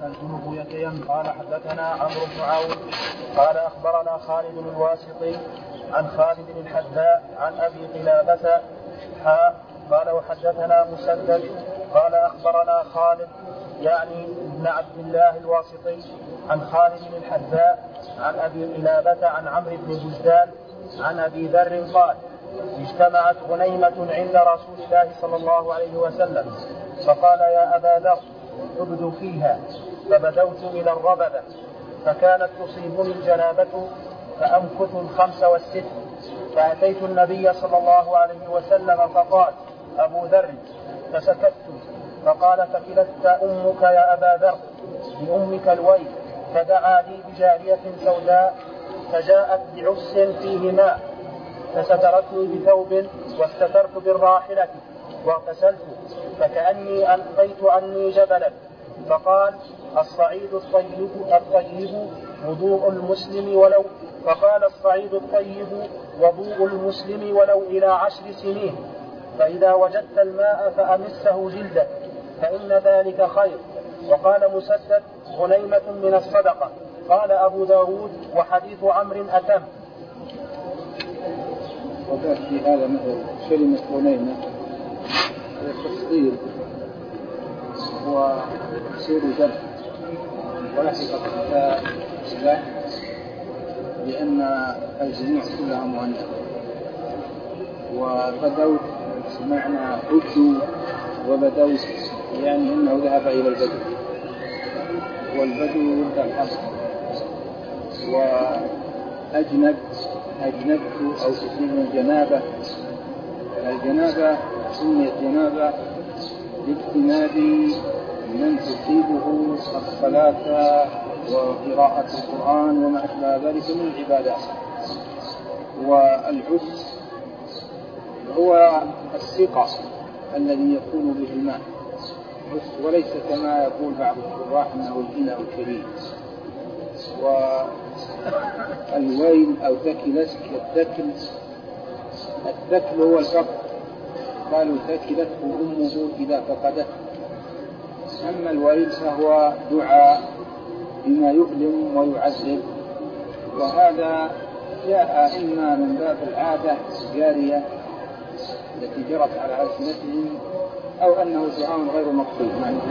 الجنوب يتيم. قال حدثنا عمرو بن عون قال أخبرنا خالد الواسطي عن خالد الحذاء عن أبي قلابة قال وحدثنا مسدد قال أخبرنا خالد يعني ابن عبد الله الواسطي عن خالد الحذاء عن أبي قلابة عن عمرو بن بجدان عن أبي ذر قال اجتمعت غنيمة عند رسول الله صلى الله عليه وسلم فقال يا أبا ذر ابدو فيها، فبدوت إلى الربذة فكانت تصيبني الجنابة فأمكث 5 و6، فأتيت النبي صلى الله عليه وسلم فقال أبو ذر، فسكت فقال فكلتك أمك يا أبا ذر بأمك الويل، فدعا لي بجارية سوداء فجاءت بعس فيه ماء فسترتني بثوب واستترت بالراحلة واغتسلت فكأني ألقيت عني جبلا، فقال الصعيد الطيب وضوء المسلم ولو فقال الصعيد الطيب وضوء المسلم ولو إلى 10 سنين، فإذا وجدت الماء فأمسه جلدك فإن ذلك خير. وقال مسدد غنيمة من الصدقة. قال أبو داود وحديث عمرو أتم. وقال في هذا مثل كلمة غنيمة التصدير وتصير ذنب ولحقت الإسلام لأن الجميع كلها مؤنثة. وبدوت سمعنا بدو وبدوت يعني أنه ذهب إلى البدو، والبدو يبدأ الحصر. أجنبت أو تصيب الجنابة. الجنابة سميت جنابة لاجتناب من تصيبه الصلاة وقراءة القرآن وما أشبه ذلك من العبادات. والعس هو السقى الذي يكون به الماء، وليس كما يقول بعض الشراح أنه الإناء الكبير. والويل أو الثكل هو الفقر، قالوا ثكلته أمه إذا فقدته. أما الويل فهو دعاء بما يؤلم ويعذب، وهذا جاء إما من باب العادة الجارية التي جرت على ألسنتهم أو أنه دعاء غير مقصود.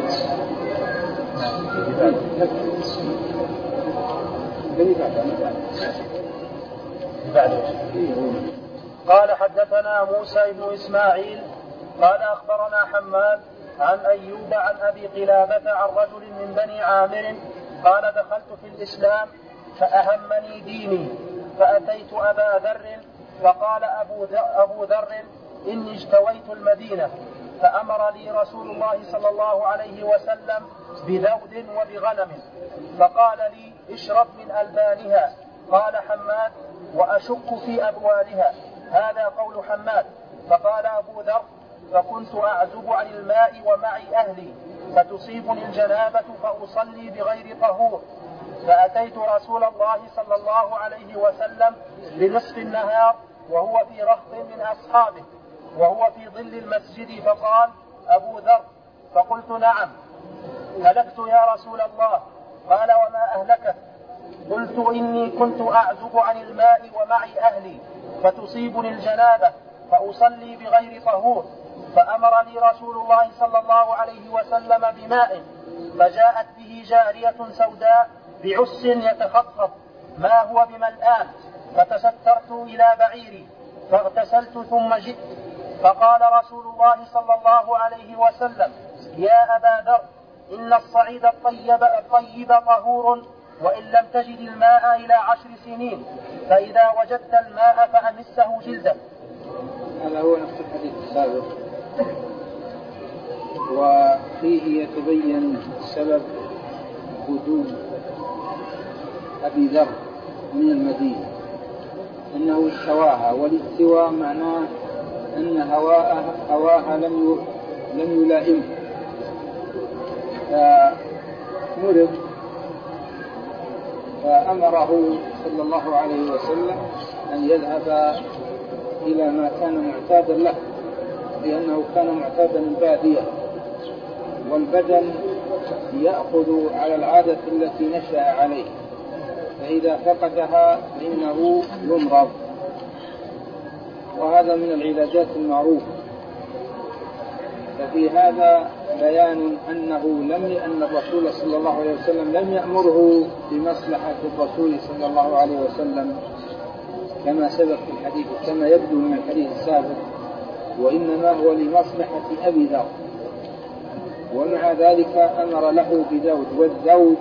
قال حدثنا موسى بن إسماعيل قال أخبرنا حماد عن أيوب عن أبي قلابة عن رجل من بني عامر قال دخلت في الإسلام فأهمني ديني فأتيت أبا ذر فقال أبو ذر إني اجتويت المدينة فأمر لي رسول الله صلى الله عليه وسلم بذود وبغنم فقال لي اشرب من ألبانها. قال حماد وأشك في أبوالها. هذا قول حماد. فقال أبو ذر فكنت أعزب عن الماء ومعي أهلي فتصيبني الجنابة فأصلي بغير طهور، فأتيت رسول الله صلى الله عليه وسلم بنصف النهار وهو في رهط من أصحابه وهو في ظل المسجد، فقال أبو ذر فقلت نعم هلكت يا رسول الله. قال وما أهلكت؟ قلت إني كنت أعزب عن الماء ومعي أهلي فتصيبني الجنابة فأصلي بغير طهور، فأمرني رسول الله صلى الله عليه وسلم بماء فجاءت به جارية سوداء بعس يتخطف ما هو بملآن، فتسترت إلى بعيري فاغتسلت ثم جئت فقال رسول الله صلى الله عليه وسلم يا أبا ذر إن الصعيد الطيب طهور وإن لم تجد الماء إلى 10 سنين، فإذا وجدت الماء فأمسه جلدك. هذا هو نفس الحديث السابق، وفيه يتبين سبب بدو أبي ذر من المدينة أنه استواها، والاستواء معناه أن هواها لم يلائمه، فمرض فأمره صلى الله عليه وسلم أن يذهب إلى ما كان معتادا له، لأنه كان معتادا البادية والبدن يأخذ على العادة التي نشأ عليه، فإذا فقدها فإنه يمرض، وهذا من العلاجات المعروفة. ففي هذا بيان أن الرسول صلى الله عليه وسلم لم يأمره بمصلحة الرسول صلى الله عليه وسلم كما سبق في الحديث، كما يبدو من الحديث السابق، وإنما هو لمصلحة أبي ذر. ومع ذلك أمر له بذود، والذود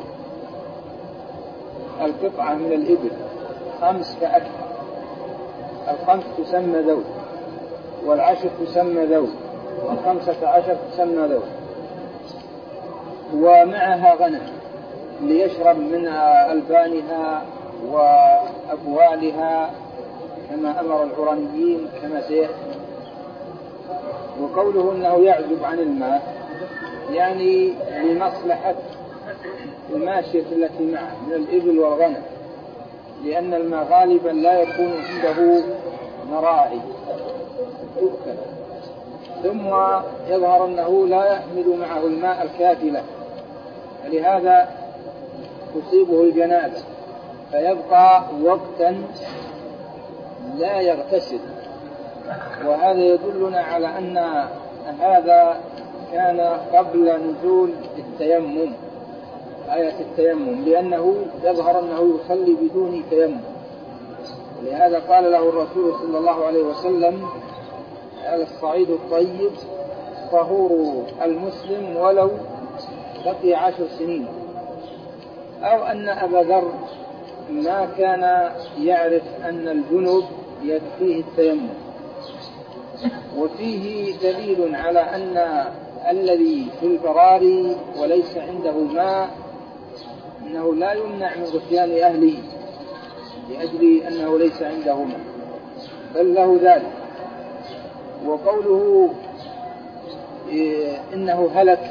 القطعة من الإبل 5 فأكثر، 5 تسمى ذود، 10 تسمى ذود، 15 تسمى ذود، ومعها غنم ليشرب من ألبانها وأبوالها كما أمر العرانيين كما سيأتي. وقوله أنه يعزب عن الماء يعني لمصلحة الماشية التي معه من الإبل والغنم، لأن الماء غالبا لا يكون عنده مراعي تؤكل، ثم يظهر أنه لا يحمل معه الماء الكافي له، لهذا تصيبه الجنابة فيبقى وقتا لا يغتسل. وهذا يدلنا على أن هذا كان قبل نزول التيمم، آية التيمم، لأنه يظهر أنه يصلي بدون تيمم. لهذا قال له الرسول صلى الله عليه وسلم: على الصعيد الطيب طهور المسلم ولو بقي 10 سنين. أو أن أبا ذر ما كان يعرف أن الجنوب يكفيه التيمم. وفيه دليل على أن الذي في البراري وليس عنده ماء أنه لا يمنع من غسيان أهله لأجل أنه ليس عنده ماء، بل له ذلك. وقوله إنه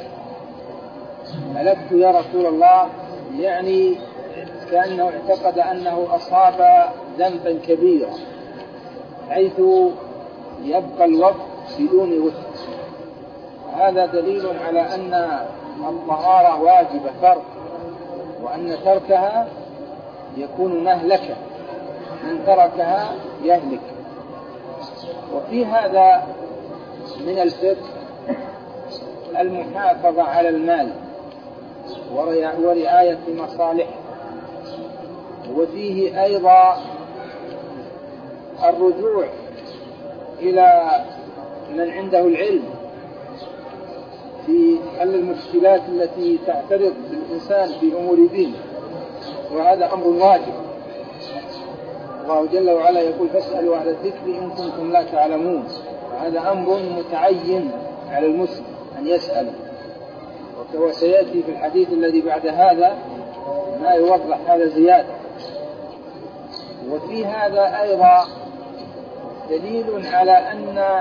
هلكت يا رسول الله، يعني كأنه اعتقد أنه أصاب ذنبا كبيرا حيث يبقى الوقت بدون غسل. هذا دليل على أن الطهارة واجبة فرض، وأن تركها يكون مهلكة، من تركها يهلك. وفي هذا من الفقه المحافظة على المال ورعاية مصالحه. وفيه أيضا الرجوع إلى من عنده العلم في حل المشكلات التي تعترض بالإنسان في أمور دينه، وهذا أمر واجب. الله جل وعلا يقول: فاسألوا أهل الذكر إن كنتم لا تعلمون. وهذا أمر متعين على المسلم أن يسأل، وسيأتي في الحديث الذي بعد هذا ما يوضح هذا زيادة. وفي هذا أيضا دليل على أن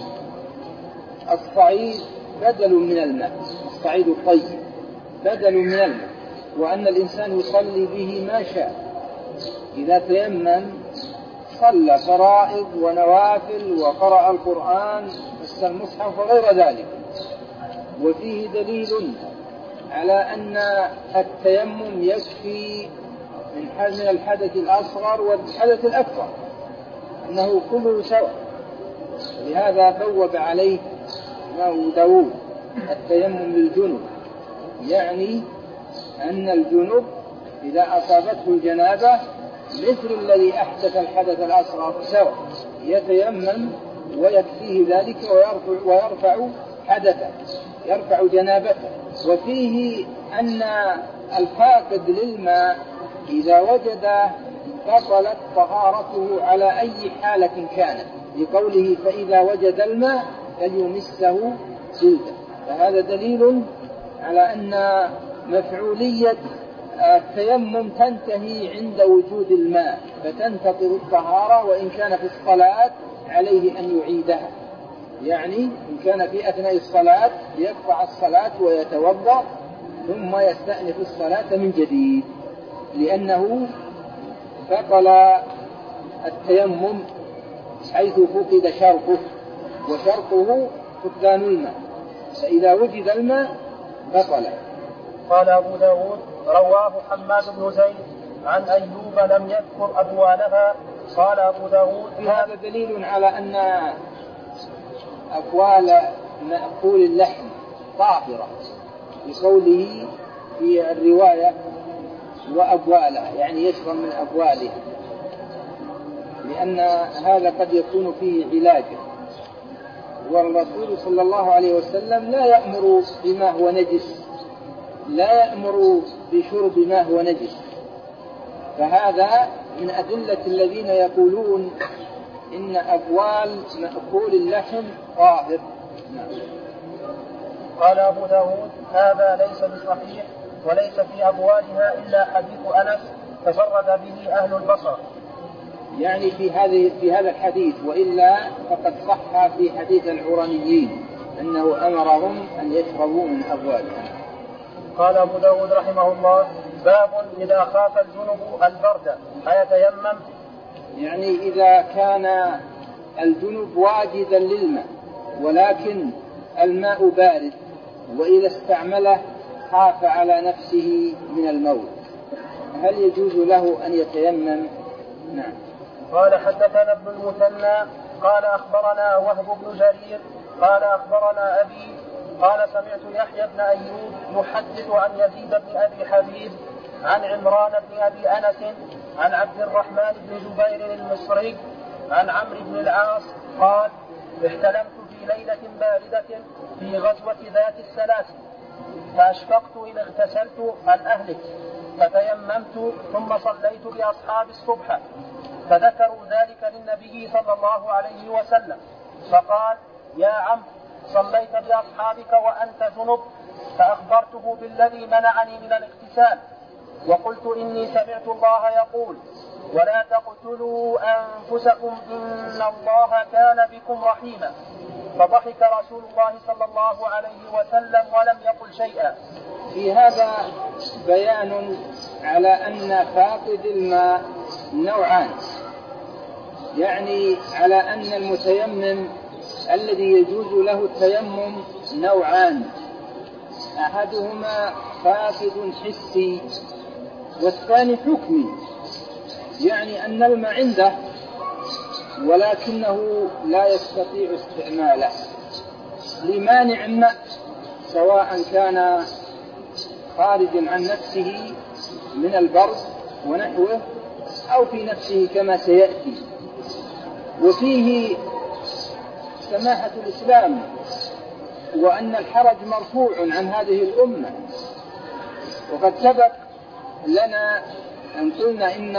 الصعيد بدل من الماء، الصعيد الطيب بدل من الماء، وأن الإنسان يصلي به ما شاء. إذا تيمم صلى فرائض ونوافل وقرأ القرآن مس المصحف وغير ذلك. وفيه دليل على أن التيمم يكفي من الحدث الأصغر والحدث الأكبر، أنه كله سواء. لهذا بوب عليه أبو داود التيمم للجنب، يعني أن الجنب إذا أصابته الجنابة مثل الذي أحدث الحدث الأصغر سواء، يتيمم ويكفيه ذلك ويرفع حدثه، يرفع جنابته. وفيه أن الفاقد للماء إذا وجده بطلت طهارته على أي حالة كانت، لقوله: فإذا وجد الماء فليمسه جلده. فهذا دليل على أن مفعولية التيمم تنتهي عند وجود الماء، فتنتقض الطهارة. وإن كان في الصلاة عليه أن يعيدها، يعني إن كان في أثناء الصلاة يقطع الصلاة ويتوضأ ثم يستأنف الصلاة من جديد، لأنه بطل التيمم حيث فقد شرطه، وشرطه فقدان الماء، فإذا وجد الماء بطل. قال أبو داود رواه حماد بن زيد عن أيوب لم يذكر أبوالها. قال أبو داود هذا دليل على أن أبوال مأكول اللحم طاهرة بقوله في الرواية وأبوالها، يعني يشرب من أبوالها، لأن هذا قد يكون فيه علاجا، والرسول صلى الله عليه وسلم لا يأمر بما هو نجس، لا يأمر بشرب ما هو نجس، فهذا من أدلة الذين يقولون إن أبوال مأكول اللحم طاهر. قال أبو داود هذا ليس بصحيح، وليس في أبوالها إلا حديث أنس تفرد به أهل البصر، يعني في هذا الحديث، وإلا فقد صح في حديث العرانيين أنه أمرهم أن يشربوا من أبوالها. قال أبو داود رحمه الله باب إذا خاف الجنب البرد أيتيمم؟ يعني إذا كان الجنب واجدا للماء ولكن الماء بارد، وإذا استعمله خاف على نفسه من الموت، هل يجوز له أن يتيمم؟ نعم. قال حدثنا ابن المثنى قال أخبرنا وهب بن جرير قال أخبرنا أبي قال سمعت يحيى بن أيوب يحدث عن يزيد بن أبي حبيب عن عمران بن أبي أنس عن عبد الرحمن بن جبير المصري عن عمرو بن العاص قال احتلمت في ليلة باردة في غزوة ذات السلاسل، فأشفقت إن اغتسلت أن أهلك، فتيممت ثم صليت بأصحاب الصبح، فذكروا ذلك للنبي صلى الله عليه وسلم، فقال يا عم صليت بأصحابك وأنت جنب؟ فأخبرته بالذي منعني من الاغتسال، وقلت إني سمعت الله يقول ولا تقتلوا أنفسكم إن الله كان بكم رحيما، فضحك رسول الله صلى الله عليه وسلم ولم يقل شيئا. في هذا بيان على أن فاقد الماء نوعان، يعني على أن المتيمم الذي يجوز له التيمم نوعان، أحدهما فاقد حسي والثاني حكمي، يعني أن الماء عنده ولكنه لا يستطيع استعماله لمانع ما، سواء كان خارجا عن نفسه من البرد ونحوه أو في نفسه كما سيأتي. وفيه سماحة الإسلام وأن الحرج مرفوع عن هذه الأمة، وقد سبق لنا أن قلنا إن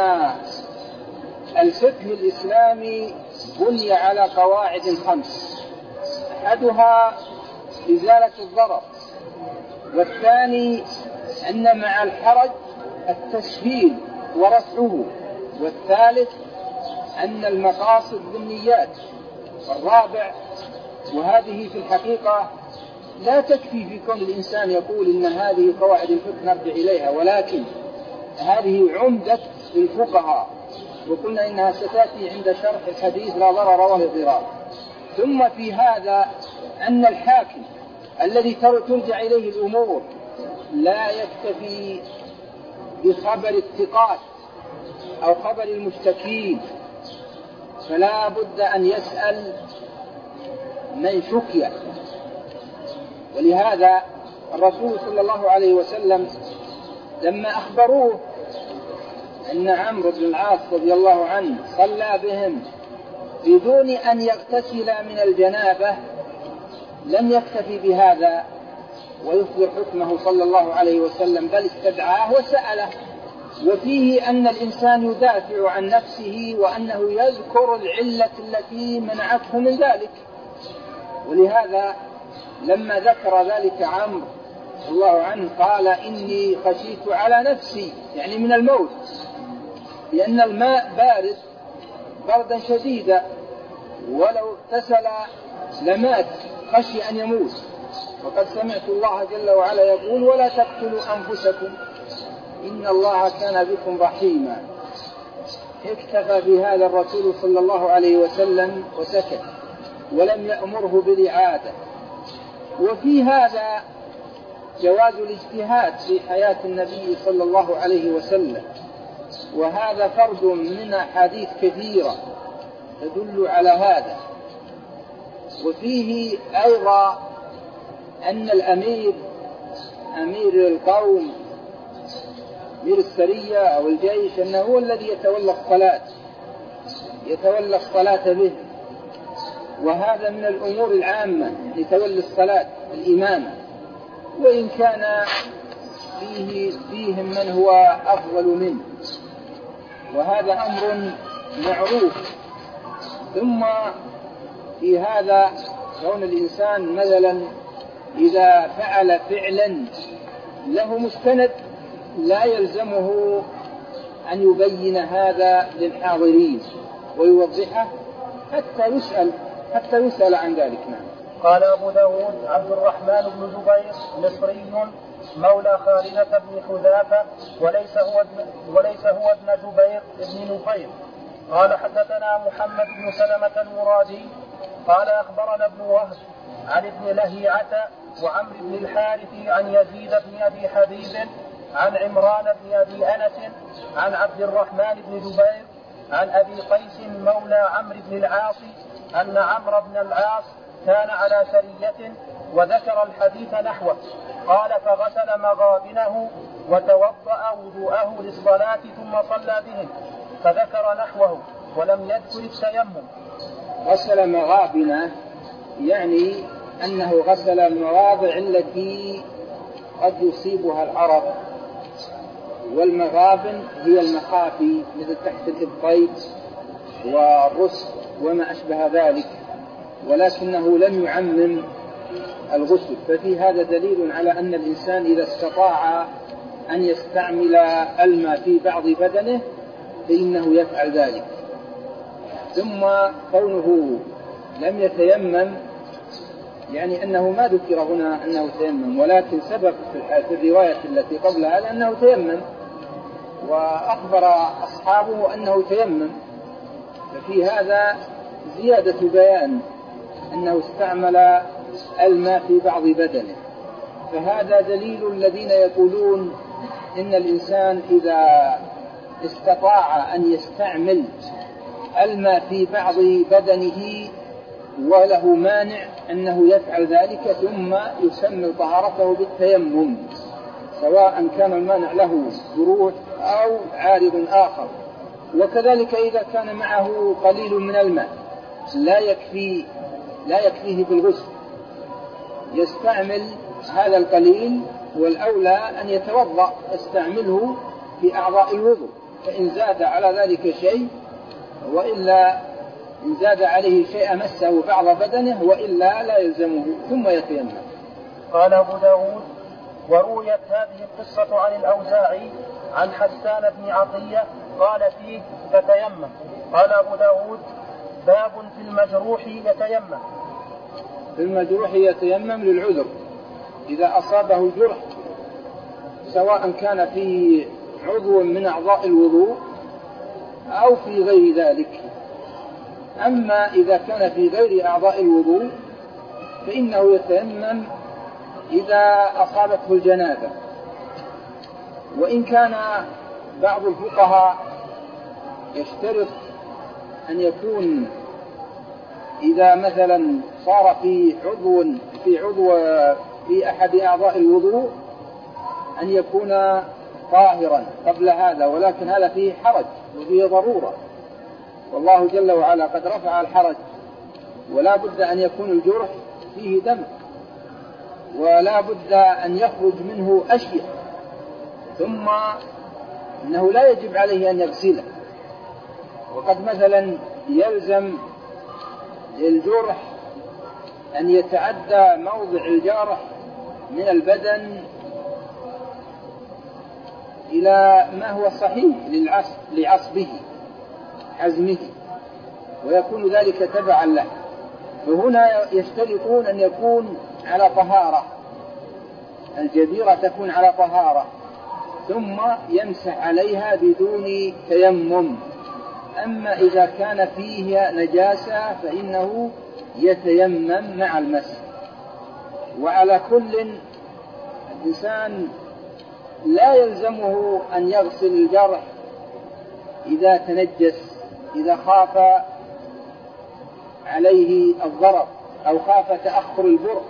الفقه الإسلامي بني على قواعد 5، أحدها إزالة الضرر، والثاني أن مع الحرج التسهيل ورفعه، والثالث أن المقاصد بالنيات، والرابع وهذه في الحقيقة لا تكفي في كون الإنسان يقول إن هذه قواعد الفقه نرجع إليها، ولكن هذه عمدة للفقهاء، وقلنا إنها ستأتي عند شرح الحديث لا ضرر ولا ضرار. ثم في هذا أن الحاكم الذي ترجع إليه الأمور لا يكتفي بخبر الثقات أو خبر المشتكين، فلا بد أن يسأل من شكي. ولهذا الرسول صلى الله عليه وسلم لما أخبروه أن عمرو بن العاص رضي الله عنه صلى بهم بدون أن يغتسل من الجنابة لم يكتفي بهذا ويصدر حكمه صلى الله عليه وسلم، بل استدعاه وسأله. وفيه أن الإنسان يدافع عن نفسه وأنه يذكر العلة التي منعته من ذلك. ولهذا لما ذكر ذلك عمرو رضي الله عنه قال إني خشيت على نفسي، يعني من الموت، لأن الماء بارد بردا شديدا، ولو اغتسل لمات، خشي أن يموت. وقد سمعت الله جل وعلا يقول ولا تقتلوا أنفسكم إن الله كان بكم رحيما. اكتفى بهذا الرسول صلى الله عليه وسلم وسكت ولم يأمره بالإعادة. وفي هذا جواز الاجتهاد في حياة النبي صلى الله عليه وسلم، وهذا فرد من أحاديث كثيرة تدل على هذا. وفيه أيضا أن الأمير، أمير القوم، أمير السرية أو الجيش، أنه هو الذي يتولى الصلاة به، وهذا من الأمور العامة لتولي الصلاة الإمامة، وإن كان فيهم من هو أفضل منه، وهذا أمر معروف. ثم في هذا كون الإنسان مثلا إذا فعل فعلا له مستند لا يلزمه أن يبين هذا للحاضرين ويوضحه حتى يسأل عن ذلك. نعم. قال أبو داود: عبد الرحمن بن جبير مصري مولى خالدة بن حذافة وليس هو ابن جبير بن نفير. قال: حدثنا محمد بن سلمة المرادي قال: أخبرنا ابن وهب عن ابن لهيعة وعمرو بن الحارث عن يزيد بن أبي حبيب عن عمران بن أبي أنس عن عبد الرحمن بن جبير عن أبي قيس مولى عمرو بن العاص أن عمرو بن العاص كان على سرية وذكر الحديث نحوه. قال: فغسل مغابنه وتوضأ وضوءه للصلاة ثم صلى بهم، فذكر نحوه ولم يذكر التيمم. غسل مغابنه يعني أنه غسل المواضع التي قد يصيبها العرق، والمغابن هي المخافي مثل تحت الإبطين والرسل وما أشبه ذلك، ولكنه لم يعمم الغسل. ففي هذا دليل على أن الإنسان إذا استطاع أن يستعمل الماء في بعض بدنه فإنه يفعل ذلك. ثم كونه لم يتيمم يعني أنه ما ذكر هنا أنه تيمم، ولكن سبق في الرواية التي قبلها أنه تيمم وأخبر أصحابه أنه تيمم، ففي هذا زيادة بيان أنه استعمل الماء في بعض بدنه. فهذا دليل الذين يقولون إن الإنسان إذا استطاع أن يستعمل الماء في بعض بدنه وله مانع أنه يفعل ذلك ثم يسمى طهارته بالتيمم، سواء كان المانع له جروح أو عارض آخر. وكذلك إذا كان معه قليل من الماء لا يكفيه بالغسل يستعمل هذا القليل، والأولى أن يتوضأ يستعمله في أعضاء الوضوء، فإن زاد على ذلك شيء وإلا إن زاد عليه شيء مسه بعض بدنه وإلا لا يلزمه ثم يتيمم. قال أبو داود: ورويت هذه القصة عن الأوزاعي عن حسان بن عطية قال فيه: فتيمم. قال أبو داود: باب في المجروح يتيمم. في المجروح يتيمم للعذر إذا أصابه جرح، سواء كان في عضو من أعضاء الوضوء أو في غير ذلك. أما إذا كان في غير أعضاء الوضوء فإنه يتيمم إذا أصابته الجنابة. وإن كان بعض الفقهاء يشترط أن يكون إذا مثلا صار في عضو في أحد أعضاء الوضوء أن يكون طاهرا قبل هذا، ولكن هذا فيه حرج وفيه ضرورة، والله جل وعلا قد رفع الحرج، ولا بد أن يكون الجرح فيه دم، ولا بد أن يخرج منه أشياء، ثم إنه لا يجب عليه أن يغسله. وقد مثلا يلزم للجرح أن يتعدى موضع الجرح من البدن إلى ما هو صحيح لعصبه حزمه، ويكون ذلك تبعا له. فهنا يشترطون أن يكون على طهارة، الجبيرة تكون على طهارة، ثم يمسح عليها بدون تيمم. أما إذا كان فيه نجاسة فإنه يتيمم مع المسح. وعلى كل إنسان لا يلزمه أن يغسل الجرح إذا تنجس، إذا خاف عليه الضرر أو خاف تأخر البرء،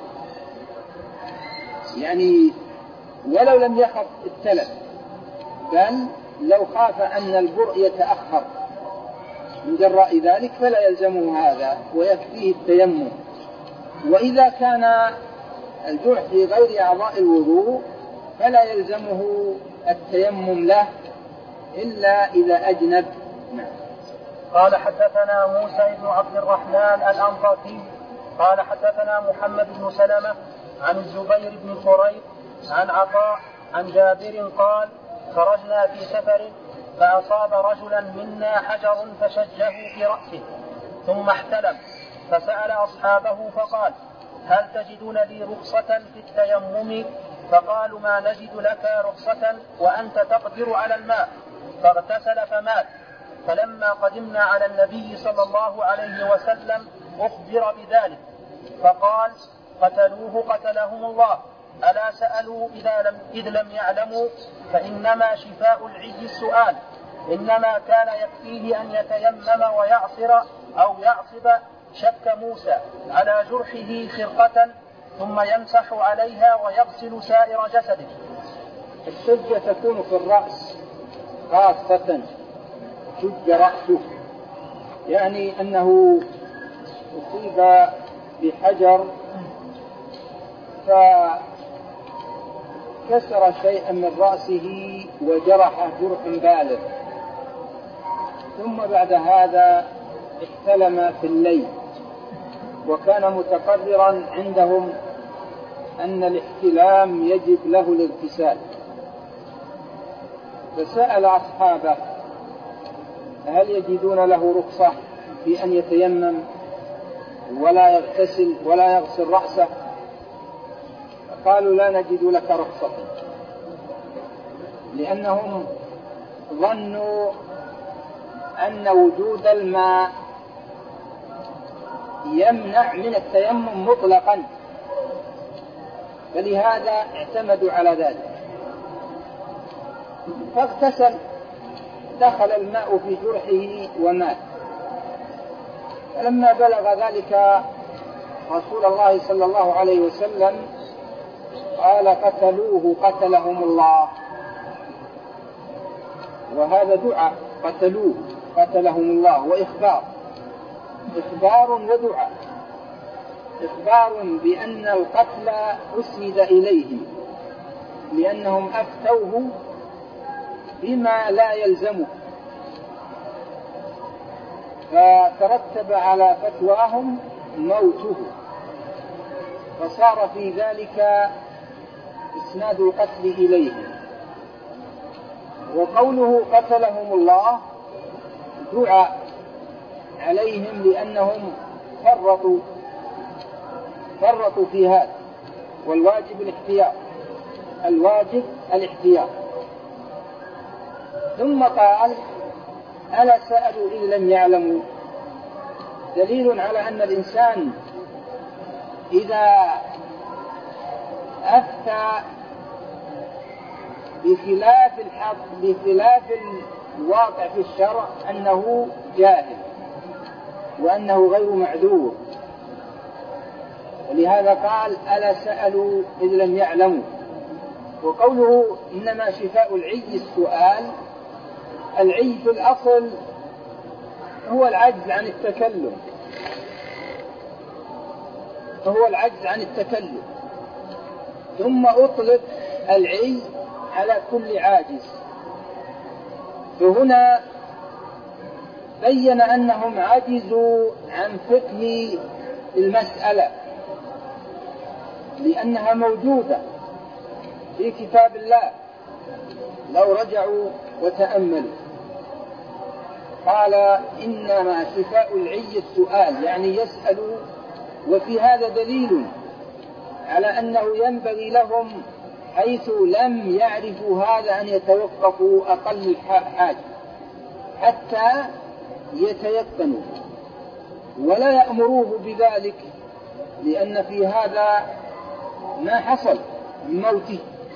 يعني ولو لم يخف التلف، بل لو خاف أن البرء يتأخر من جراء ذلك فلا يلزمه هذا ويكفيه التيمم. وإذا كان الجرح في غير أعضاء الوضوء فلا يلزمه التيمم له إلا إذا أجنب. قال حدثنا موسى بن عبد الرحمن الأنطاكي قال حدثنا محمد بن سلمة عن الزبير بن خريب عن عطاء عن جابر قال خرجنا في سفر فأصاب رجلا منا حجر فشجه في رأسه ثم احتلم فسأل أصحابه فقال هل تجدون لي رخصة في التيمم؟ فقالوا ما نجد لك رخصة وأنت تقدر على الماء، فاغتسل فمات. فلما قدمنا على النبي صلى الله عليه وسلم أخبر بذلك فقال قتلوه قتلهم الله، ألا سألوا إذ لم يعلموا؟ فإنما شفاء العي السؤال، إنما كان يكفيه أن يتيمم ويعصر أو يعصب شك موسى على جرحه خرقة ثم يمسح عليها ويغسل سائر جسده. الشجة تكون في الرأس خاصة، شج رأسه، يعني أنه أصيب بحجر فكسر شيئا من رأسه وجرح جرح بالغ، ثم بعد هذا احتلم في الليل، وكان متقررا عندهم أن الاحتلام يجب له الاغتسال، فسأل أصحابه هل يجدون له رخصة في أن يتيمم ولا يغتسل ولا يغسل رأسه؟ قالوا لا نجد لك رخصة، لأنهم ظنوا أن وجود الماء يمنع من التيمم مطلقا، فلهذا اعتمدوا على ذلك، فاغتسل، دخل الماء في جرحه ومات. فلما بلغ ذلك رسول الله صلى الله عليه وسلم قال قتلوه قتلهم الله، وهذا دعاء، قتلوه قتلهم الله، وإخبار ودعاء، إخبار بأن القتل أسند إليهم لأنهم أفتوه بما لا يلزمه، فترتب على فتواهم موته، فصار في ذلك إسناد القتل إليهم. وقوله قتلهم الله دعاء عليهم لأنهم فرطوا في هذا، والواجب الاحتياط، الواجب الاحتياط. ثم قال ألا سألوا إن لم يعلموا، دليل على أن الإنسان إذا أفتى بخلاف الواقع في الشرع أنه جاهل وأنه غير معذور، ولهذا قال ألا سألوا إذ لم يعلموا. وقوله إنما شفاء العي السؤال، العي في الأصل هو العجز عن التكلم، ثم أطلق العي على كل عاجز. فهنا بين أنهم عجزوا عن فقه المسألة لأنها موجودة في كتاب الله لو رجعوا وتأملوا. قال إنما شفاء العي السؤال، يعني يسألوا، وفي هذا دليل على أنه ينبغي لهم حيث لم يعرفوا هذا أن يتوقفوا أقل الحاجة حتى يتيقنوا، ولا يأمروه بذلك، لأن في هذا ما حصل من موته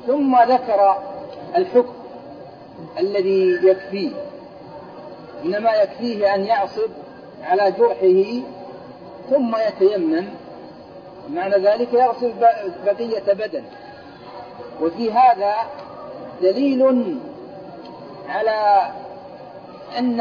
ثم ذكر الحكم الذي يكفيه، إنما يكفيه أن يعصب على جرحه ثم يتيمم، معنى ذلك يغسل بقية بدن. وفي هذا دليل على أن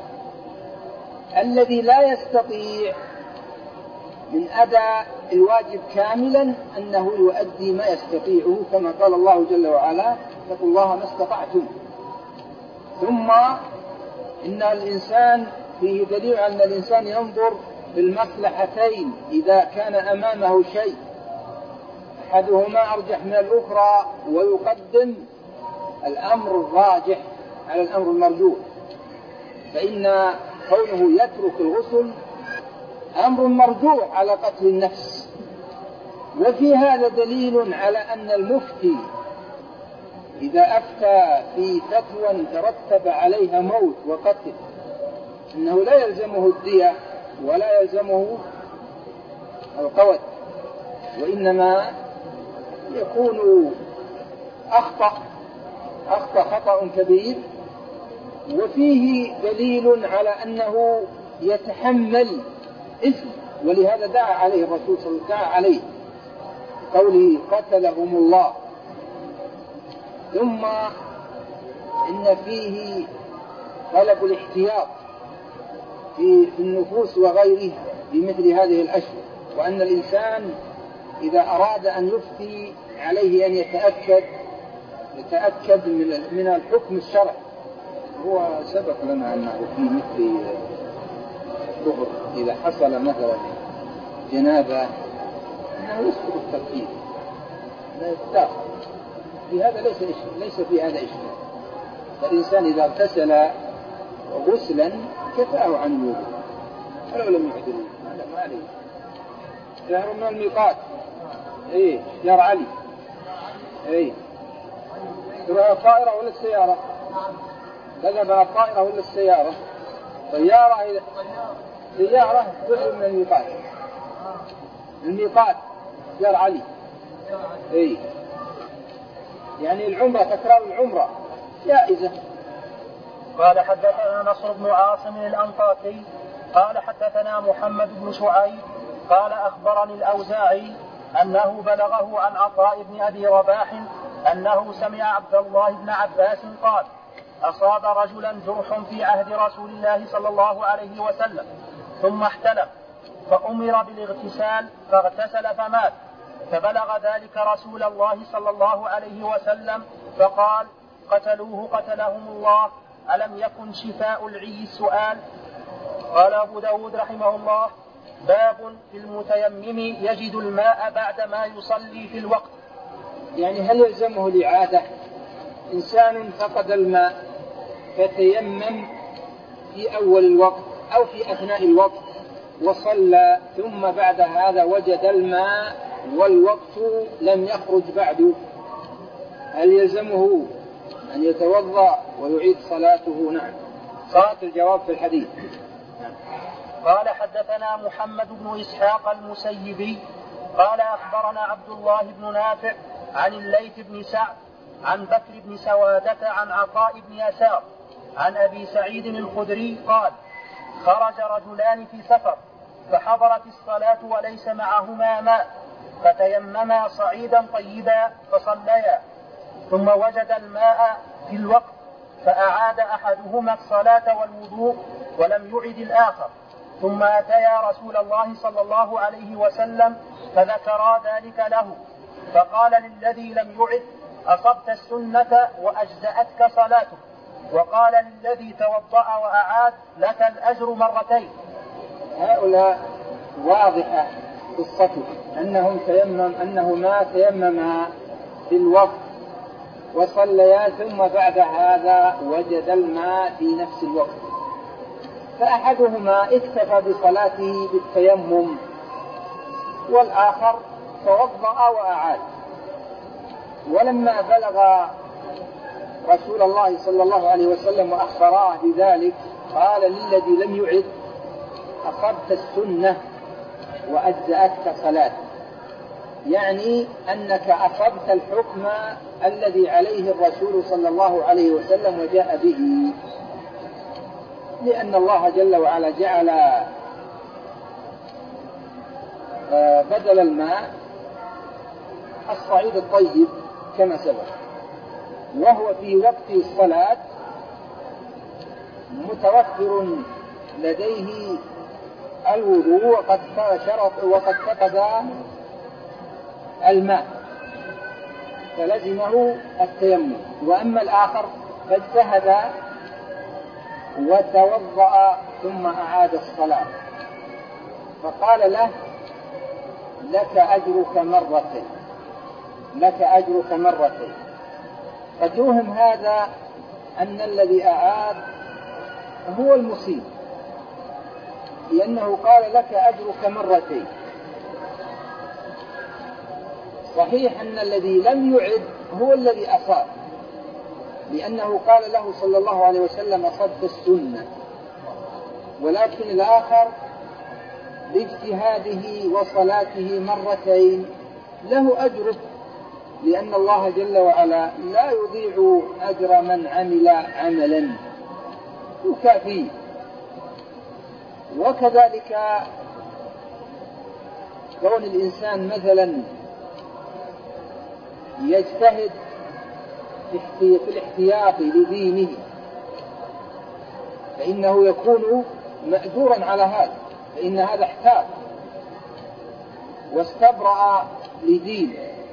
الذي لا يستطيع من أداء الواجب كاملا أنه يؤدي ما يستطيعه، كما قال الله جل وعلا: اتقوا الله ما استطعتم. ثم إن الإنسان فيه دليل أن الإنسان ينظر بالمصلحتين إذا كان أمامه شيء أحدهما أرجح من الأخرى، ويقدم الأمر الراجح على الأمر المرجوح، فإن كونه يترك الغسل أمر مرجوح على قتل النفس. وفي هذا دليل على أن المفتي إذا أفتى في فتوى ترتب عليها موت وقتل أنه لا يلزمه الدية ولا يلزمه القود، وإنما يكون أخطأ خطأ كبير. وفيه دليل على أنه يتحمل إثم، ولهذا دعا عليه الرسول صلى الله عليه وسلم عليه قوله: قتلهم الله. ثم إن فيه طلب الاحتياط في النفوس وغيرها بمثل هذه الأشياء، وأن الإنسان إذا أراد أن يفتي عليه أن يتأكد من الحكم الشرعي. هو سبق لنا أنه في مثل الظهر إذا حصل مثلا جنابة أنه يسقط الترتيب، لا يتأخر. في هذا ليس في هذا إشكال. فالإنسان إذا اغتسل غسلا كفاه عن الوضوء ولو لم يحدث، هذا ما عليه. شهر من الميقات، شهر علي، تبقى الطائرة ولا السيارة؟ تذهب الطائرة ولا السيارة؟ سيارة تحرم من الميقات. الميقات شهر علي، يعني العمرة، تكرار العمرة جائزة. قال حدثنا نصر بن عاصم الأنطاكي قال حدثنا محمد بن شعيب قال أخبرني الأوزاعي أنه بلغه عن عطاء بن أبي رباح أنه سمع عبد الله بن عباس قال: أصاب رجلا جرح في عهد رسول الله صلى الله عليه وسلم ثم احتلم، فأمر بالاغتسال فاغتسل فمات، فبلغ ذلك رسول الله صلى الله عليه وسلم فقال: قتلوه قتلهم الله، ألم يكن شفاء العي السؤال؟ قال أبو داود رحمه الله: باب في المتيمم يجد الماء بعدما يصلي في الوقت. يعني هل يلزمه الإعادة؟ إنسان فقد الماء فتيمم في أول الوقت أو في أثناء الوقت وصلى، ثم بعد هذا وجد الماء والوقت لم يخرج بعد، هل يلزمه أن يتوضأ ويعيد صلاته؟ نعم. صلاة الجواب في الحديث. قال حدثنا محمد بن إسحاق المسيبي قال أخبرنا عبد الله بن نافع عن الليث بن سعد عن بكر بن سوادة عن عطاء بن يسار عن أبي سعيد الخدري قال: خرج رجلان في سفر فحضرت الصلاة وليس معهما ماء، فتيمما صعيدا طيبا فصليا، ثم وجد الماء في الوقت فأعاد أحدهما الصلاة والوضوء ولم يعد الآخر، ثم أتيا رسول الله صلى الله عليه وسلم فذكرا ذلك له، فقال للذي لم يعد: أصبت السنة وأجزأتك صلاتك، وقال للذي توضأ وأعاد: لك الأجر مرتين. هؤلاء واضحة قصته أنهما تيمما في الوقت وصليا، ثم بعد هذا وجد الماء في نفس الوقت، فأحدهما اكتفى بصلاته بالتيمم والآخر توضأ وأعاد. ولما بلغ رسول الله صلى الله عليه وسلم وأخبراه بذلك قال للذي لم يعد: أصبت السنة وأجزأتك صلاة. يعني أنك أصبت الحكم الذي عليه الرسول صلى الله عليه وسلم وجاء به، لأن الله جل وعلا جعل بدل الماء الصعيد الطيب كما سبق، وهو في وقت الصلاة متوفر لديه الوضوء وقد فقد الماء فلزمه التيمم. وأما الآخر فاجتهد وتوضأ ثم أعاد الصلاة، فقال له لك أجرك مرتين، لك أجرك مرتين. فتوهم هذا أن الذي أعاد هو المصيب، لأنه قال لك أجرك مرتين. صحيح أن الذي لم يعد هو الذي أصاب، لأنه قال له صلى الله عليه وسلم أصبت السنة، ولكن الآخر باجتهاده وصلاته مرتين له أجره، لأن الله جل وعلا لا يضيع أجر من عمل عملا يكافيه. وكذلك كون الإنسان مثلا يجتهد في الاحتياط لدينه فإنه يكون مأجورا على هذا، فإن هذا احتاط واستبرأ لدينه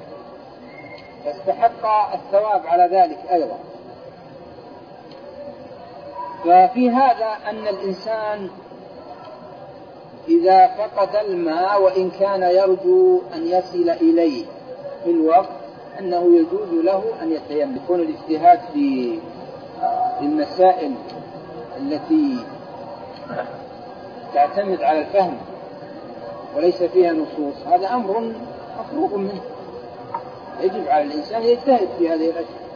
فاستحق الثواب على ذلك أيضا. ففي هذا أن الإنسان إذا فقد الماء وإن كان يرجو أن يصل إليه في الوقت أنه يجوز له أن يتيمم. يكون الاجتهاد في المسائل التي تعتمد على الفهم وليس فيها نصوص هذا أمر مفروغ منه، يجب على الإنسان يجتهد في هذه الأشياء.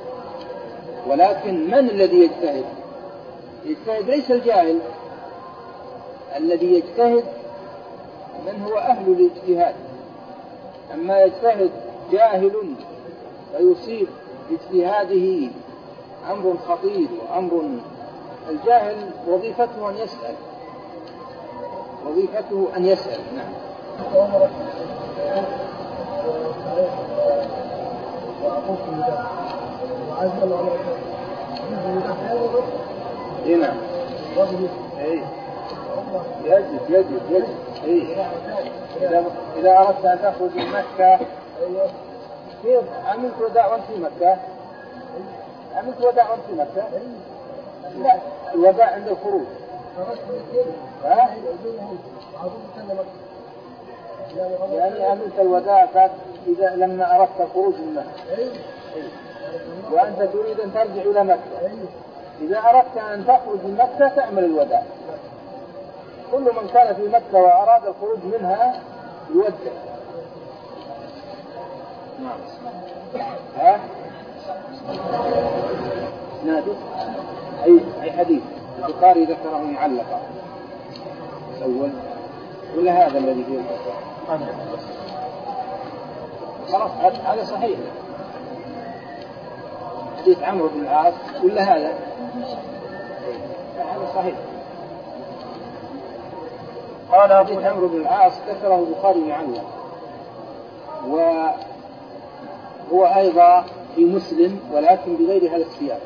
ولكن من الذي يجتهد؟ يجتهد ليس الجاهل، الذي يجتهد من هو أهل الاجتهاد. أما يجتهد جاهل فيصيب باجتهاده أمر خطير وأمر الجاهل وظيفته أن يسأل، وظيفته أن يسأل. نعم. نعم. يجب. إذا أردت أن تخرج من مكة كيف عملت وداع وأنت في مكة؟ عملت وداع وأنت في مكة؟ لا، الوداع عند الخروج. يعني عملت الوداع إذا لما أردت الخروج من مكة وأنت تريد أن ترجع إلى مكة، إذا أردت أن تخرج من مكة تعمل الوداع. كل من كان في مكة وأراد الخروج منها يودع. نعم. ها؟ نادي أي حديث البخاري ذكره معلقا أول ولا هذا الذي فيه خلاص هذا صحيح. حديث عمرو بن العاص ولا هذا صحيح. قال حديث عمرو بن العاص ذكره البخاري معلق، وهو أيضا في مسلم ولكن بغير هذا السياق.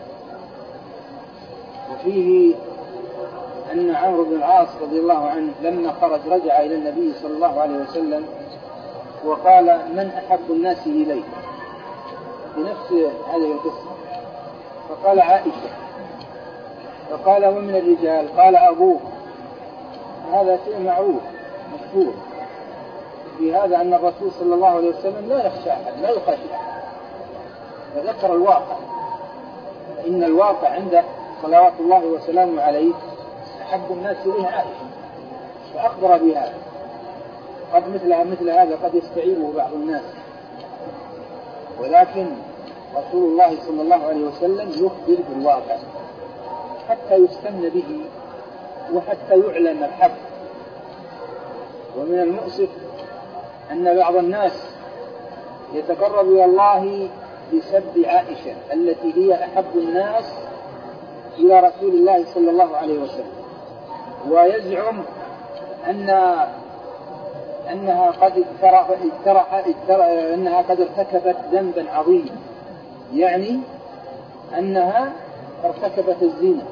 وفيه أن عمرو بن العاص رضي الله عنه لما خرج رجع إلى النبي صلى الله عليه وسلم وقال من أحب الناس إليك بنفس هذه القصة، فقال عائشة، فقال ومن الرجال؟ قال أبوه. هذا شيء معروف مشهور في هذا أن الرسول صلى الله عليه وسلم لا يخشى أحد، لا يخشى أحد، فذكر الواقع. إن الواقع عنده صلوات الله وسلامه عليه أحب الناس إليه عائشة، فأخبر بهذا. قد مثل هذا قد يستعيبه بعض الناس، ولكن رسول الله صلى الله عليه وسلم يخبر بالواقع حتى يستن به وحتى يعلم الحق. ومن المؤسف أن بعض الناس يتقرب إلى الله بسب عائشة التي هي أحب الناس إلى رسول الله صلى الله عليه وسلم، ويزعم أنها قد ارتكبت ذنبا عظيما، يعني أنها ارتكبت الزنا.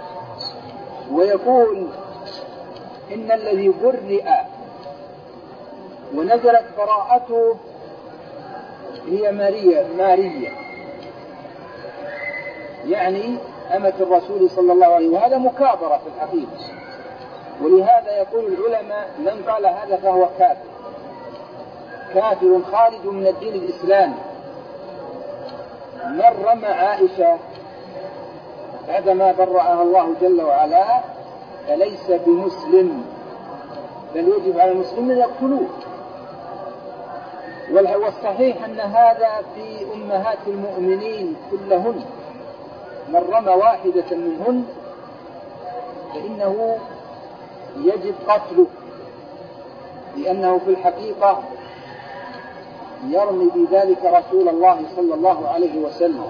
ويقول إن الذي برئ ونزلت براءته هي ماريا، يعني أمة الرسول صلى الله عليه وسلم، وهذا مكابرة في الحقيقة. ولهذا يقول العلماء من قال هذا فهو كافر خارج من الدين الإسلامي. من رمى عائشة بعدما برأها الله جل وعلا فليس بمسلم، بل يجب على المسلمين أن يقتلوه. والصحيح أن هذا في أمهات المؤمنين كلهن، من رمى واحدة منهن فإنه يجب قتله، لأنه في الحقيقة يرمي بذلك رسول الله صلى الله عليه وسلم،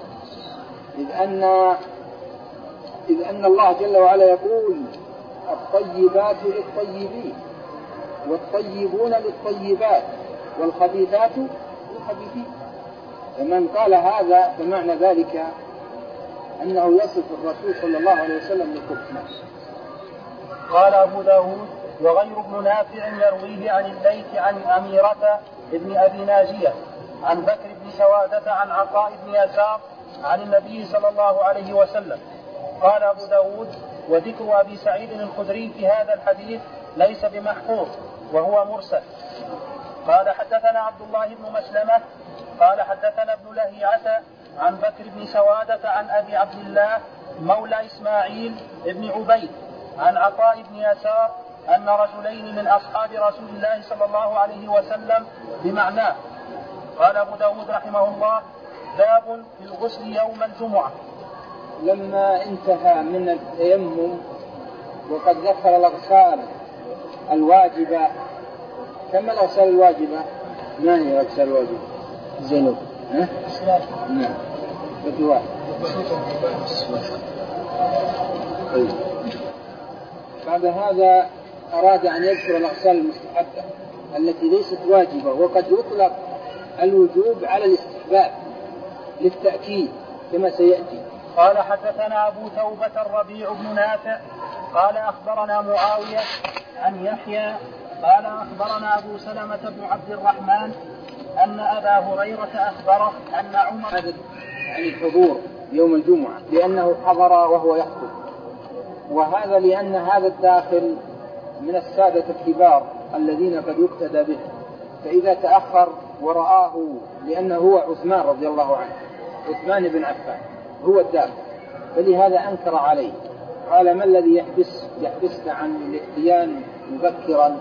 إذ أن الله جل وعلا يقول الطيبات للطيبين والطيبون للطيبات والخبيثات للخبيثين. فمن قال هذا فمعنى ذلك أنه يصف الرسول صلى الله عليه وسلم بالكفر. قال أبو داود وغير ابن نافع يرويه عن الليث عن أميرة ابن أبي ناجية عن بكر بن سوادة عن عطاء بن يسار عن النبي صلى الله عليه وسلم. قال أبو داود وذكر أبي سعيد الخدري في هذا الحديث ليس بمحفوظ وهو مرسل. قال حدثنا عبد الله بن مسلمة قال حدثنا ابن لهيعة عن بكر بن سوادة عن أبي عبد الله مولى إسماعيل بن عبيد عن عطاء بن يسار أن رجلين من أصحاب رسول الله صلى الله عليه وسلم بمعناه. قال أبو داود رحمه الله باب في الغسل يوم الجمعة. لما انتهى من التيمم وقد ذكر الأغسال الواجبة، كم الأغسال الواجبة؟ ما هي الأغسال الواجبة؟ زينب نعم بدواء. بعد هذا أراد أن يذكر الأغسال المستحبة التي ليست واجبة، وقد يطلق الوجوب على الاستحباب للتأكيد كما سيأتي. قال حدثنا أبو توبة الربيع بن نافع قال أخبرنا معاوية عن يحيى قال أخبرنا أبو سلمة بن عبد الرحمن أن أبا هريرة أخبره أن عمر عن الحضور يوم الجمعة لأنه حضر وهو يخطب، وهذا لأن هذا الداخل من السادة الكبار الذين قد يقتدى به، فإذا تأخر ورآه، لأنه هو عثمان رضي الله عنه، عثمان بن عفان هو الداخل، فلهذا أنكر عليه، قال ما الذي يحبسك عن الاتيان مبكرا؟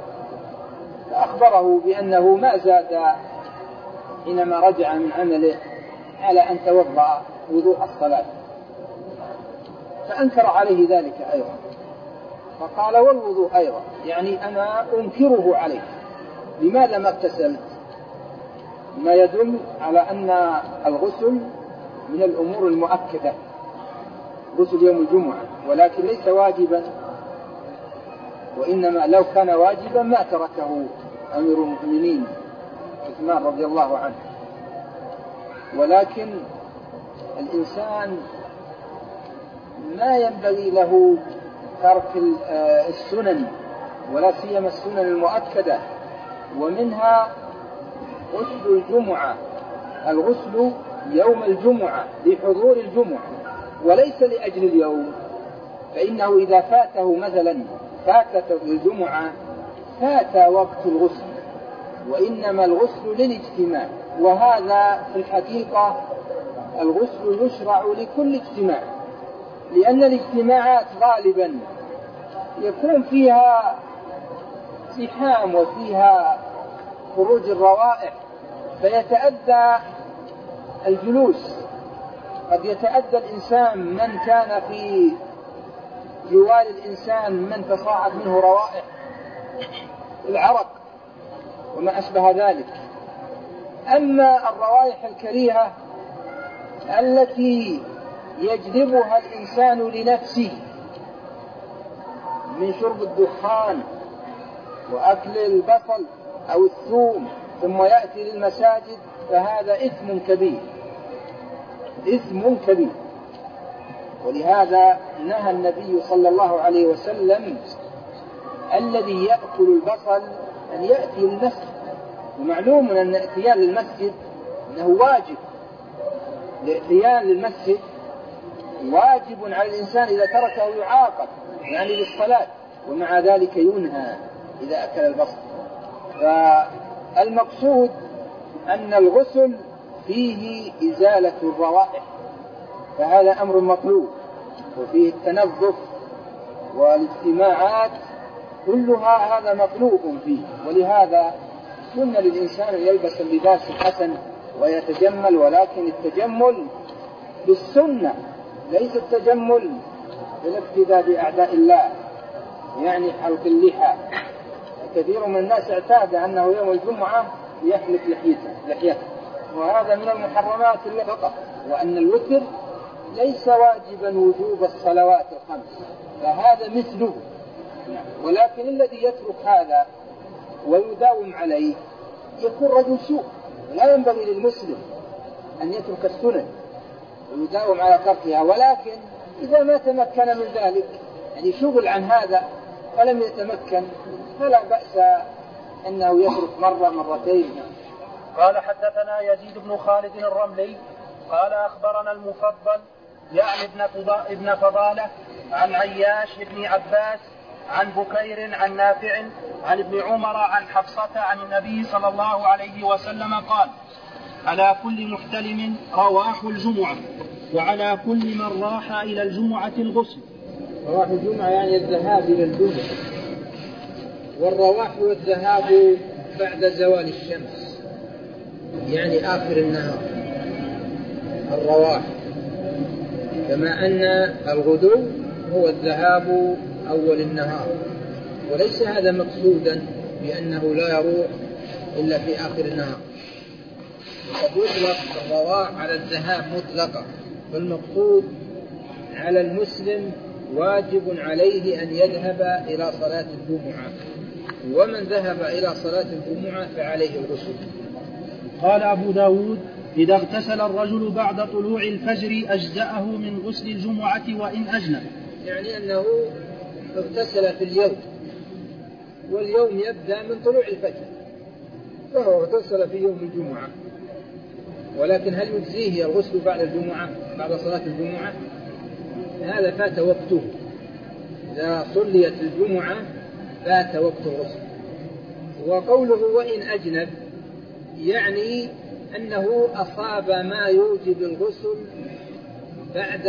فأخبره بأنه ما زاد حينما رجع من عمله على أن توضأ وضوء الصلاة، فأنكر عليه ذلك أيضا، فقال والوضوء أيضا، يعني أنا أنكره عليه، لماذا ما اغتسلت؟ ما يدل على أن الغسل من الأمور المؤكدة، غسل يوم الجمعة، ولكن ليس واجبا، وإنما لو كان واجبا ما تركه أمير المؤمنين عثمان رضي الله عنه. ولكن الإنسان ما ينبغي له ترك السنن، ولا سيما السنن المؤكدة، ومنها غسل الجمعة، الغسل يوم الجمعة لحضور الجمعة وليس لأجل اليوم، فإنه إذا فاته مثلا فاتت الجمعة فات وقت الغسل، وإنما الغسل للاجتماع، وهذا في الحقيقة الغسل يشرع لكل اجتماع، لأن الاجتماعات غالبا يكون فيها زحام وفيها خروج الروائح، فيتأذى الجلوس، قد يتأذى الإنسان من كان في جوار الإنسان من تصاعد منه روائح العرق وما أشبه ذلك، أما الروائح الكريهة التي يجلبها الإنسان لنفسه من شرب الدخان وأكل البصل أو الثوم ثم يأتي للمساجد فهذا إثم كبير، إثم كبير. ولهذا نهى النبي صلى الله عليه وسلم الذي يأكل البصل أن يأتي للمسجد، ومعلوم أن الاتيان للمسجد أنه واجب، الاتيان للمسجد واجب على الإنسان، إذا تركه يعاقب يعني بالصلاة، ومع ذلك ينهى إذا أكل البصل. فالمقصود أن الغسل فيه إزالة الروائح، فهذا أمر مطلوب، وفيه التنظف والاجتماعات كلها هذا مطلوب فيه. ولهذا سن للإنسان أن يلبس اللباس الحسن ويتجمل، ولكن التجمل بالسنة ليس التجمل بالاقتداء بأعداء الله، يعني حلق اللحى. كثير من الناس اعتاد أنه يوم الجمعة يحلق لحيته، وهذا من المحرمات فقط، وأن الوتر ليس واجبا وجوب الصلوات الخمس، فهذا مثله. ولكن الذي يترك هذا ويداوم عليه يكون رجل سوء. لا ينبغي للمسلم أن يترك السنن ويداوم على تركها، ولكن إذا ما تمكن من ذلك يعني شغل عن هذا فلم يتمكن فلا بأس أنه يترك مرة مرتين. قال حدثنا يزيد بن خالد الرملي قال أخبرنا المفضل يعني ابن فضالة عن عياش بن عباس عن بكير عن نافع عن ابن عمر عن حفصة عن النبي صلى الله عليه وسلم قال: على كل محتلم رواح الجمعة، وعلى كل من راح إلى الجمعة الغسل. رواح الجمعة يعني الذهاب إلى الجمعة، والرواح والذهاب بعد زوال الشمس يعني آخر النهار الرواح، كما أن الغدو هو الذهاب أول النهار، وليس هذا مقصودا بأنه لا يروح إلا في آخر النهار. وقد يطلق الرواح على الذهاب مطلقا، فالمقصود على المسلم واجب عليه أن يذهب إلى صلاة الجمعة، ومن ذهب إلى صلاة الجمعة فعليه الغسل. قال أبو داود: إذا اغتسل الرجل بعد طلوع الفجر أجزأه من غسل الجمعة وإن أجنب، يعني أنه اغتسل في اليوم، واليوم يبدأ من طلوع الفجر، فهو اغتسل في يوم الجمعة، ولكن هل يجزيه الغسل بعد الجمعة بعد صلاة الجمعة؟ هذا فات وقته، إذا صليت الجمعة فات وقت الغسل. وقوله وإن أجنب يعني أنه أصاب ما يوجب الغسل بعد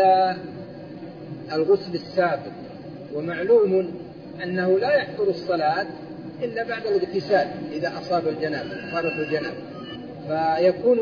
الغسل السابق، ومعلوم أنه لا يحضر الصلاة إلا بعد الاغتسال إذا أصاب الجنابة، صارت الجنابة، فيكون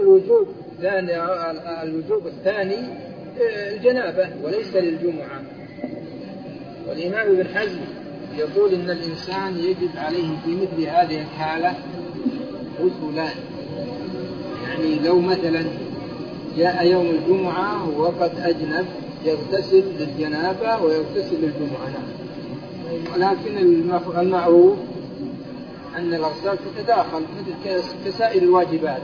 الوجوب الثاني الجنابة وليس للجمعة. والإمام ابن حزم يقول إن الإنسان يجب عليه في مثل هذه الحالة غسلان، يعني لو مثلا جاء يوم الجمعة وقد أجنب يغتسل للجنابة ويغتسل للجمعة، ولكن المعروف أن الأغسال تتداخل مثل كسائر الواجبات،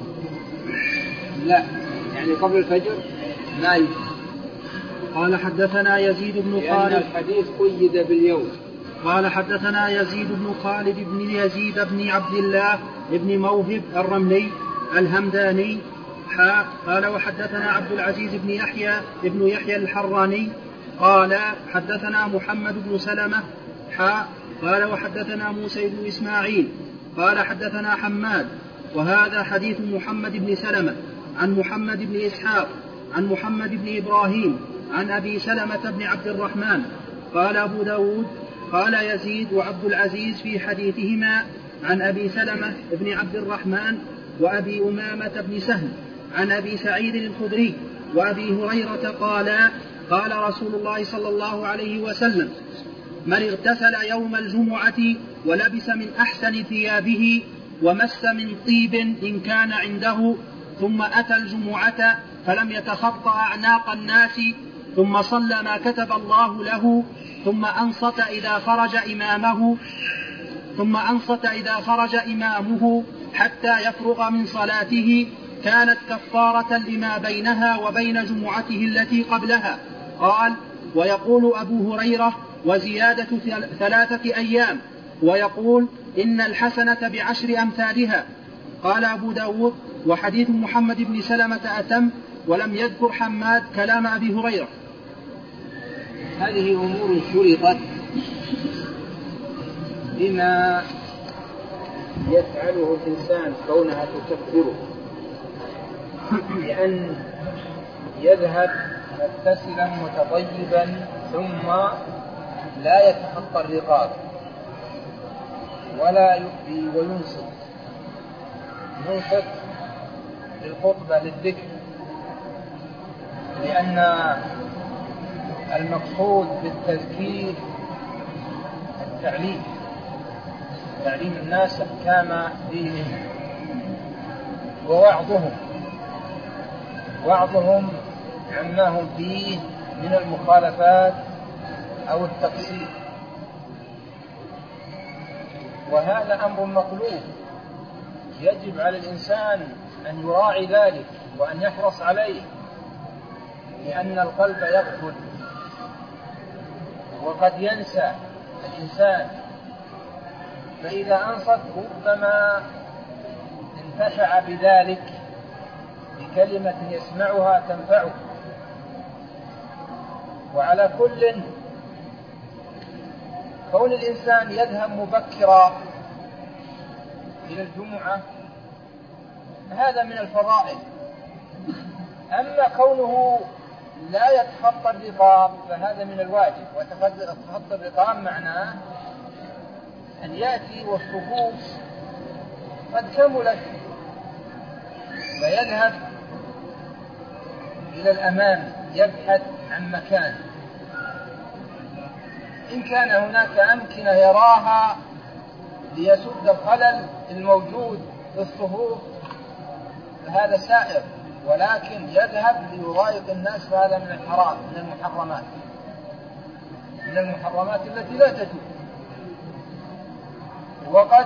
لا يعني قبل الفجر ما يجب. قال حدثنا يزيد بن خالد، الحديث قيد باليوم. قال حدثنا يزيد بن خالد بن يزيد بن عبد الله بن موهب الرملي الهمداني قال وحدثنا عبد العزيز بن يحيى الحراني قال حدثنا محمد بن سلمة قال وحدثنا موسى بن إسماعيل قال حدثنا حماد، وهذا حديث محمد بن سلمة عن محمد بن إسحاق عن محمد بن إبراهيم عن أبي سلمة بن عبد الرحمن. قال أبو داود قال يزيد وعبد العزيز في حديثهما عن أبي سلمة بن عبد الرحمن وأبي أمامة بن سهل عن أبي سعيد الخدري وأبي هريرة قال رسول الله صلى الله عليه وسلم: من اغتسل يوم الجمعة ولبس من أحسن ثيابه ومس من طيب إن كان عنده، ثم أتى الجمعة فلم يتخطى أعناق الناس، ثم صلى ما كتب الله له، ثم أنصت إذا خرج إمامه حتى يفرغ من صلاته، كانت كفارة لما بينها وبين جمعته التي قبلها. قال: ويقول أبو هريرة: وزيادة 3 أيام، ويقول: إن الحسنة ب10 أمثالها. قال أبو داود: وحديث محمد بن سلمة أتم، ولم يذكر حماد كلام أبي هريرة. هذه أمور شرطت بما يفعله الإنسان كونها تكفره، بأن يذهب مغتسلا متطيبا ثم لا يتخطى الرقاب ولا يؤذي وينصت للخطبة للذكر، لأن المقصود بالتذكير تعليم الناس أحكام دينهم، ووعظهم عما هم فيه من المخالفات أو التقصير، وهذا أمر مطلوب يجب على الإنسان أن يراعي ذلك وأن يحرص عليه، لأن القلب يغفل وقد ينسى الإنسان، فإذا أنصت ربما انتفع بذلك بكلمة يسمعها تنفعه. وعلى كل، كون الإنسان يذهب مبكرا إلى الجمعة هذا من الفضائل، أما كونه لا يتخطى الرقاب فهذا من الواجب. وتخطى الرقاب معناه أن يأتي والصفوف قد كملت فيذهب إلى الأمام يبحث عن مكان، إن كان هناك أمكنة يراها ليسد الخلل الموجود في الصفوف فهذا سائر، ولكن يذهب ليضايق الناس فهذا من الحرام، من المحرمات التي لا تجوز. وقد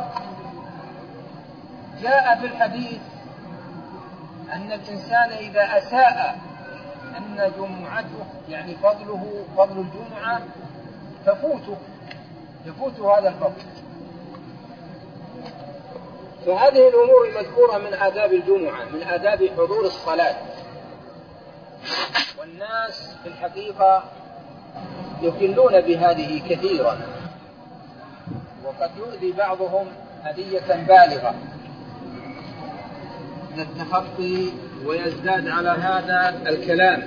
جاء في الحديث أن الإنسان إذا أساء أن جمعته يعني فضل الجمعة يفوت هذا الفضل. فهذه الأمور المذكورة من آداب الجمعة، من آداب حضور الصلاة، والناس في الحقيقة يخلون بهذه كثيرا، وقد يؤذي بعضهم أذية بالغة للتخطي ويزداد على هذا الكلام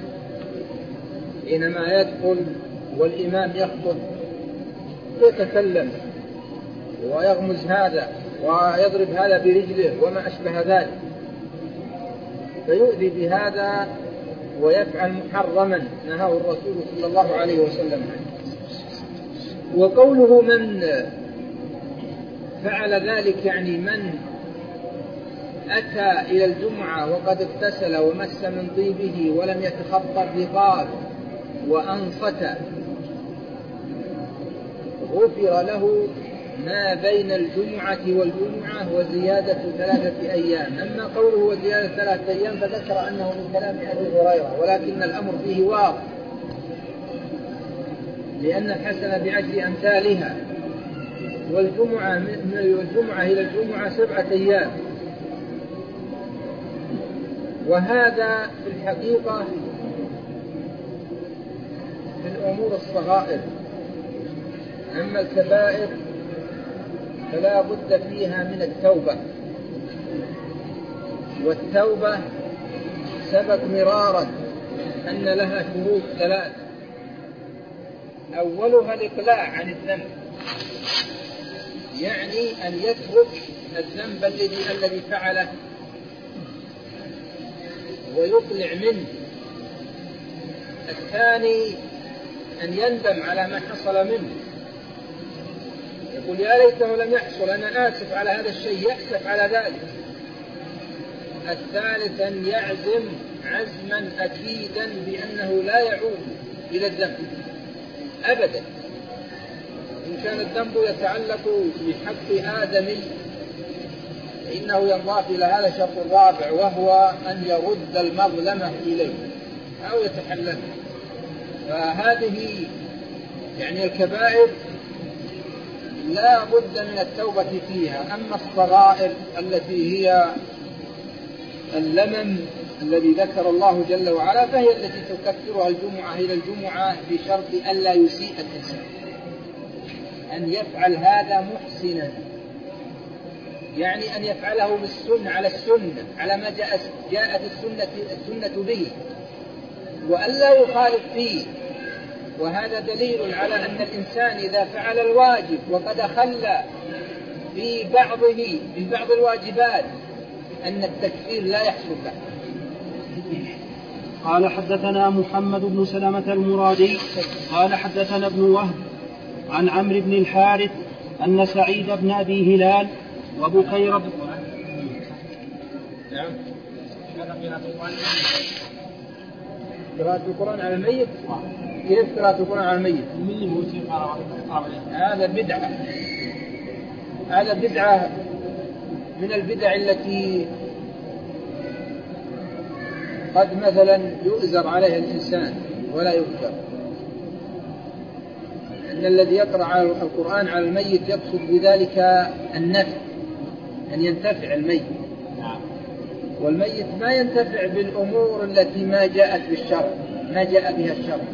حينما يدخل والإمام يخطب يتكلم ويغمز هذا ويضرب هذا برجله وما أشبه ذلك، فيؤذي بهذا ويفعل محرما نهاه الرسول صلى الله عليه وسلم عنه. وقوله من فعل ذلك يعني من أتى إلى الجمعة وقد اغتسل ومس من طيبه ولم يتخطى الرقاب وأنصت غفر له ما بين الجمعة والجمعة وزيادة 3 أيام. أما قوله وزيادة 3 أيام فذكر أنه من كلام أبي هريرة، ولكن الأمر فيه واضح، لأن الحسنة ب10 أمثالها، والجمعة من الجمعة إلى الجمعة 7 أيام. وهذا في الحقيقة في الأمور الصغائر، أما الكبائر فلا بد فيها من التوبة، والتوبة سبق مرارا أن لها شروط 3: أولها الإقلاع عن الذنب، يعني أن يترك الذنب الذي فعله ويقلع منه. الثاني أن يندم على ما حصل منه، يقول يا ليته لم يحصل، أنا آسف على هذا الشيء، يأسف على ذلك. الثالث أن يعزم عزما أكيدا بأنه لا يعود إلى الذنب أبدا. إن كان الذنب يتعلق بحق آدم فإنه ينضاف إلى هذا الشرط الرابع، وهو أن يرد المظلمة إليه أو يتحلل. فهذه يعني الكبائر لا بد من التوبة فيها. أما الصغائر التي هي اللمم الذي ذكر الله جل وعلا فهي التي تكفرها الجمعة إلى الجمعة بشرط أن لا يسيء الإنسان، أن يفعل هذا محسنا، يعني أن يفعله بالسنة على السنة على ما جاءت السنة به، وأن لا يخالف فيه. وهذا دليل على أن الإنسان إذا فعل الواجب وقد خلى في بعض الواجبات أن التكفير لا يحصل له. قال حدثنا محمد بن سلمة المرادي قال حدثنا ابن وهب عن عمرو بن الحارث أن سعيد بن أبي هلال وبكير قراءة القرآن على الميت. كيف قراءة القرآن على الميت؟ هذا بدعة من البدع التي قد مثلا يؤزر عليها الإنسان ولا يذكر. أن الذي يقرأ القرآن على الميت يقصد بذلك النفع، أن ينتفع الميت، والميت ما ينتفع بالأمور التي ما جاءت بالشرع، ما جاء بها الشرع،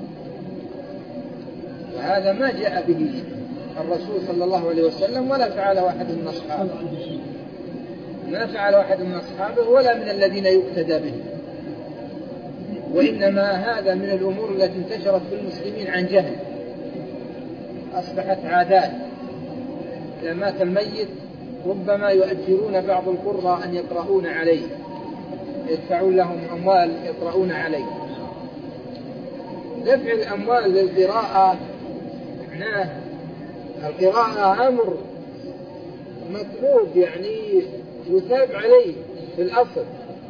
وهذا ما جاء به الرسول صلى الله عليه وسلم ولا فعله أحد من أصحابه، ما فعله أحد من أصحابه ولا من الذين يقتدى به. وإنما هذا من الأمور التي انتشرت في المسلمين عن جهل، أصبحت عادات. إذا مات الميت ربما يؤجرون بعض القراء أن يقرؤون عليه، يدفعون لهم أموال يقرؤون عليه. دفع الأموال للقراءة معناه القراءة أمر مطلوب، يعني يثاب عليه في الأصل.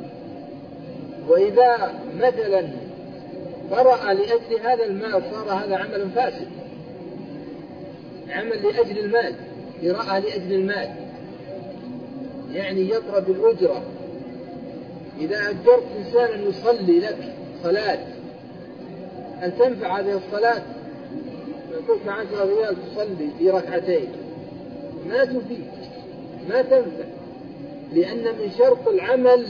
وإذا مثلا قرأ لأجل هذا المال صار هذا عمل فاسد، عمل لأجل المال، قراءة لأجل المال، يعني يقرأ بالأجرة. إذا أجرت إنسانا يصلي لك صلاة، هل تنفع هذه الصلاة؟ يعطوك 10 ريال تصلي في ركعتين، ما تفيد، ما تنفع، لأن من شرط العمل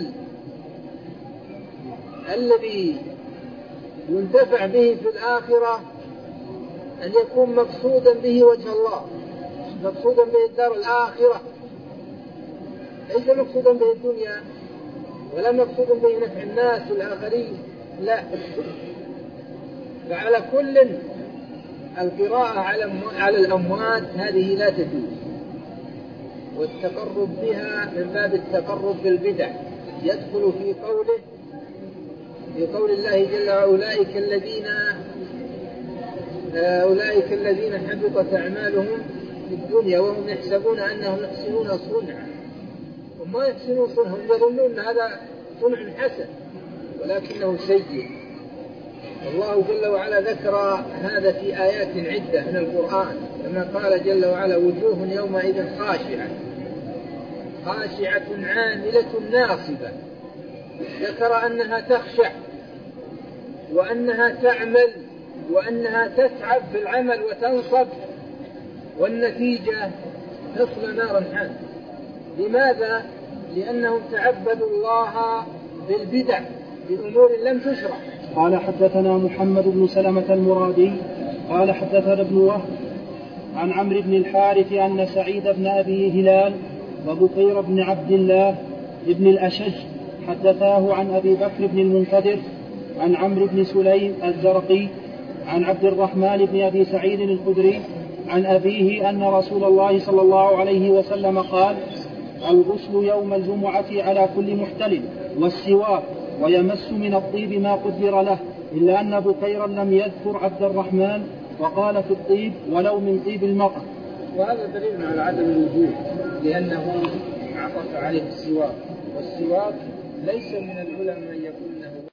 الذي ينتفع به في الآخرة أن يكون مقصودا به وجه الله، مقصودا به الدار الآخرة، ليس مقصودا به الدنيا ولا مقصودا به نفع الناس والآخرين، لا. فعلى كل القراءة على الأموات هذه لا تجوز، والتقرب بها من باب التقرب بالبدع يدخل في قول الله جل وعلا أولئك الذين حبطت أعمالهم في الدنيا وهم يحسبون أنهم يحسنون صنعا، وما يحسنون صنعا، هم يظنون أن هذا صنع حسن ولكنه سيء. الله جل وعلا ذكر هذا في آيات عدة من القرآن، كما قال جل وعلا وجوه يومئذ خاشعة عاملة ناصبة. ذكر أنها تخشع وأنها تعمل وأنها تتعب في العمل وتنصب، والنتيجة تصل نارا حامية. لماذا؟ لأنهم تعبدوا الله بالبدع بأمور لم تشرع. قال حدثنا محمد بن سلمة المرادي قال حدثنا ابن وهب عن عمرو بن الحارث أن سعيد بن أبي هلال وبكير بن عبد الله بن الأشج حدثاه عن أبي بكر بن المنكدر عن عمرو بن سليم الزرقي عن عبد الرحمن بن أبي سعيد الخدري عن أبيه أن رسول الله صلى الله عليه وسلم قال: الغسل يوم الجمعة على كل محتلم، والسواك، ويمس من الطيب ما قدر له، إلا أن بكيرا لم يذكر عبد الرحمن وقال في الطيب ولو من طيب المرأة. وهذا دليل على عدم الوجوب، لأنه عطف عليه السواك، والسواك ليس من العلم من يكون